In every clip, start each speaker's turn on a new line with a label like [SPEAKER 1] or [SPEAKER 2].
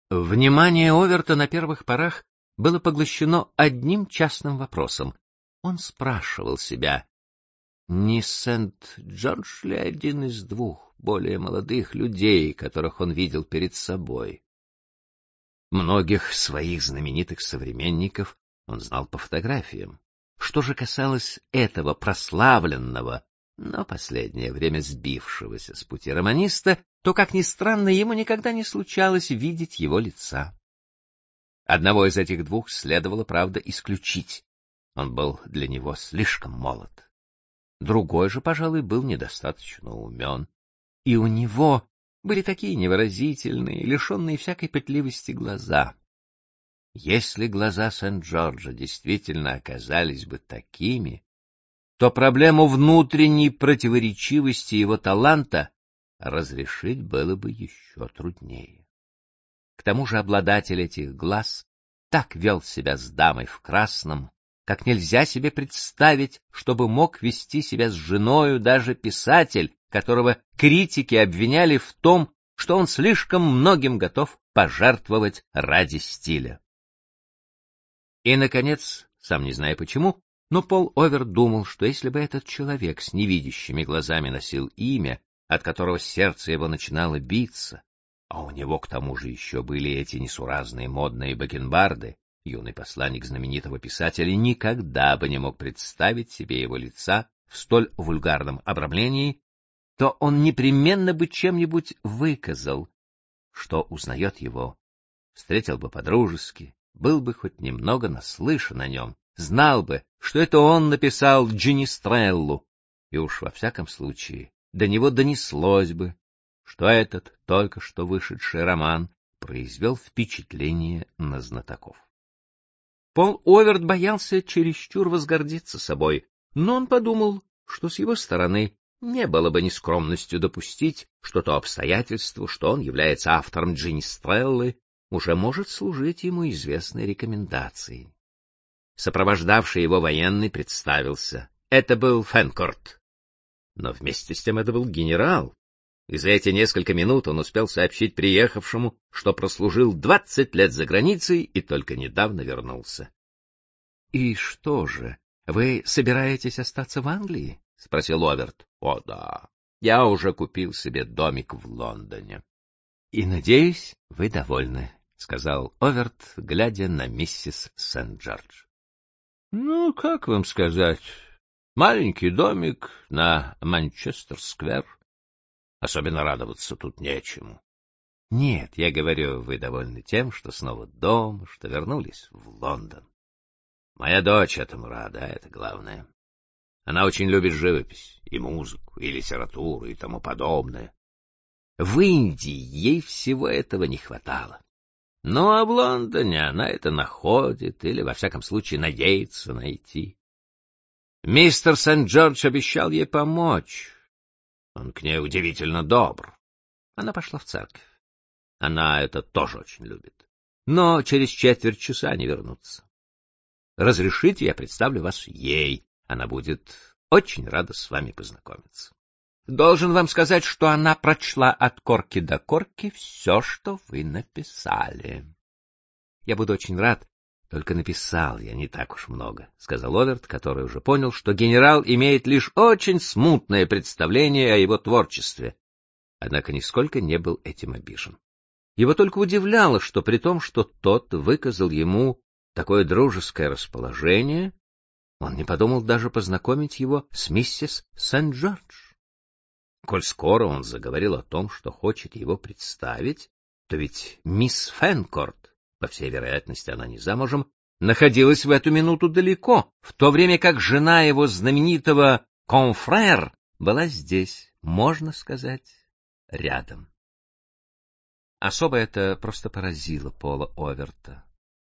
[SPEAKER 1] Внимание Оверта на первых порах было поглощено одним частным вопросом. Он спрашивал себя, не Сент-Джордж ли один из двух более молодых людей, которых он видел перед собой? Многих своих знаменитых современников он знал по фотографиям. Что же касалось этого прославленного, но последнее время сбившегося с пути романиста, то, как ни странно, ему никогда не случалось видеть его лица. Одного из этих двух следовало, правда, исключить. Он был для него слишком молод. Другой же, пожалуй, был недостаточно умен. И у него были такие невыразительные, лишенные всякой пытливости глаза. Если глаза Сент-Джорджа действительно оказались бы такими, то проблему внутренней противоречивости его таланта разрешить было бы еще труднее. К тому же обладатель этих глаз так вел себя с дамой в красном, как нельзя себе представить, чтобы мог вести себя с женою даже писатель, которого критики обвиняли в том, что он слишком многим готов пожертвовать ради стиля. И, наконец, сам не зная почему, но Пол Оверт думал, что если бы этот человек с невидящими глазами носил имя, от которого сердце его начинало биться, а у него к тому же еще были эти несуразные модные бакенбарды, юный посланник знаменитого писателя никогда бы не мог представить себе его лица в столь вульгарном обрамлении, то он непременно бы чем-нибудь выказал, что узнает его, встретил бы по-дружески, был бы хоть немного наслышан о нем, знал бы, что это он написал Джинистреллу, и уж во всяком случае до него донеслось бы, что этот только что вышедший роман произвел впечатление на знатоков. Пол Оверт боялся чересчур возгордиться собой, но он подумал, что с его стороны не было бы нескромностью допустить, что то обстоятельство, что он является автором Джинистреллы, уже может служить ему известной рекомендацией. Сопровождавший его военный представился. Это был Фенкорт. Но вместе с тем это был генерал, и за эти несколько минут он успел сообщить приехавшему, что прослужил 20 лет за границей и только недавно вернулся. — И что же, вы собираетесь остаться в Англии? — спросил Оверт. — О, да. Я уже купил себе домик в Лондоне. — И, надеюсь, вы довольны, — сказал Оверт, глядя на миссис Сент-Джордж. — Ну, как вам сказать, маленький домик на Манчестер-сквер. Особенно радоваться тут нечему. Нет, я говорю, вы довольны тем, что снова дома, что вернулись в Лондон. Моя дочь этому рада, это главное. Она очень любит живопись, и музыку, и литературу, и тому подобное. В Индии ей всего этого не хватало. Ну, а в Лондоне она это находит, или, во всяком случае, надеется найти. Мистер Сент-Джордж обещал ей помочь. Он к ней удивительно добр. Она пошла в церковь. Она это тоже очень любит. Но через четверть часа не вернутся. Разрешите, я представлю вас ей. Она будет очень рада с вами познакомиться. Должен вам сказать, что она прочла от корки до корки все, что вы написали. Я буду очень рад, только написал я не так уж много, — сказал Оверт, который уже понял, что генерал имеет лишь очень смутное представление о его творчестве. Однако нисколько не был этим обижен. Его только удивляло, что при том, что тот выказал ему такое дружеское расположение, он не подумал даже познакомить его с миссис Сент-Джордж. Коль скоро он заговорил о том, что хочет его представить, то ведь мисс Фенкорт, по всей вероятности, она не замужем, находилась в эту минуту далеко, в то время как жена его знаменитого конфрère была здесь, можно сказать, рядом. Особо это просто поразило Пола Оверта.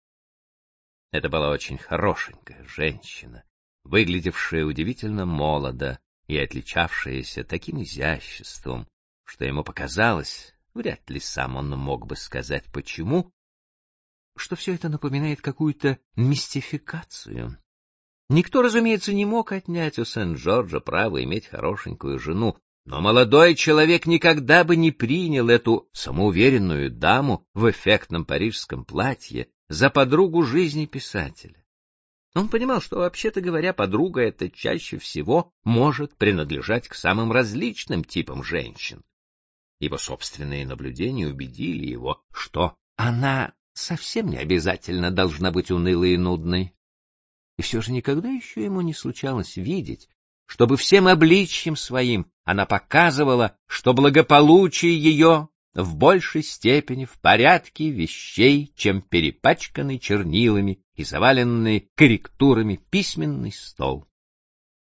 [SPEAKER 1] Это была очень хорошенькая женщина, выглядевшая удивительно молодо и отличавшаяся таким изяществом, что ему показалось, вряд ли сам он мог бы сказать почему, что все это напоминает какую-то мистификацию. Никто, разумеется, не мог отнять у Сент-Джорджа право иметь хорошенькую жену, Но молодой человек никогда бы не принял эту самоуверенную даму в эффектном парижском платье за подругу жизни писателя. Он понимал, что, вообще-то говоря, подруга эта чаще всего может принадлежать к самым различным типам женщин. Его собственные наблюдения убедили его, что она совсем не обязательно должна быть унылой и нудной. И все же никогда еще ему не случалось видеть, чтобы всем обличьем своим она показывала, что благополучие ее в большей степени в порядке вещей, чем перепачканный чернилами и заваленный корректурами письменный стол.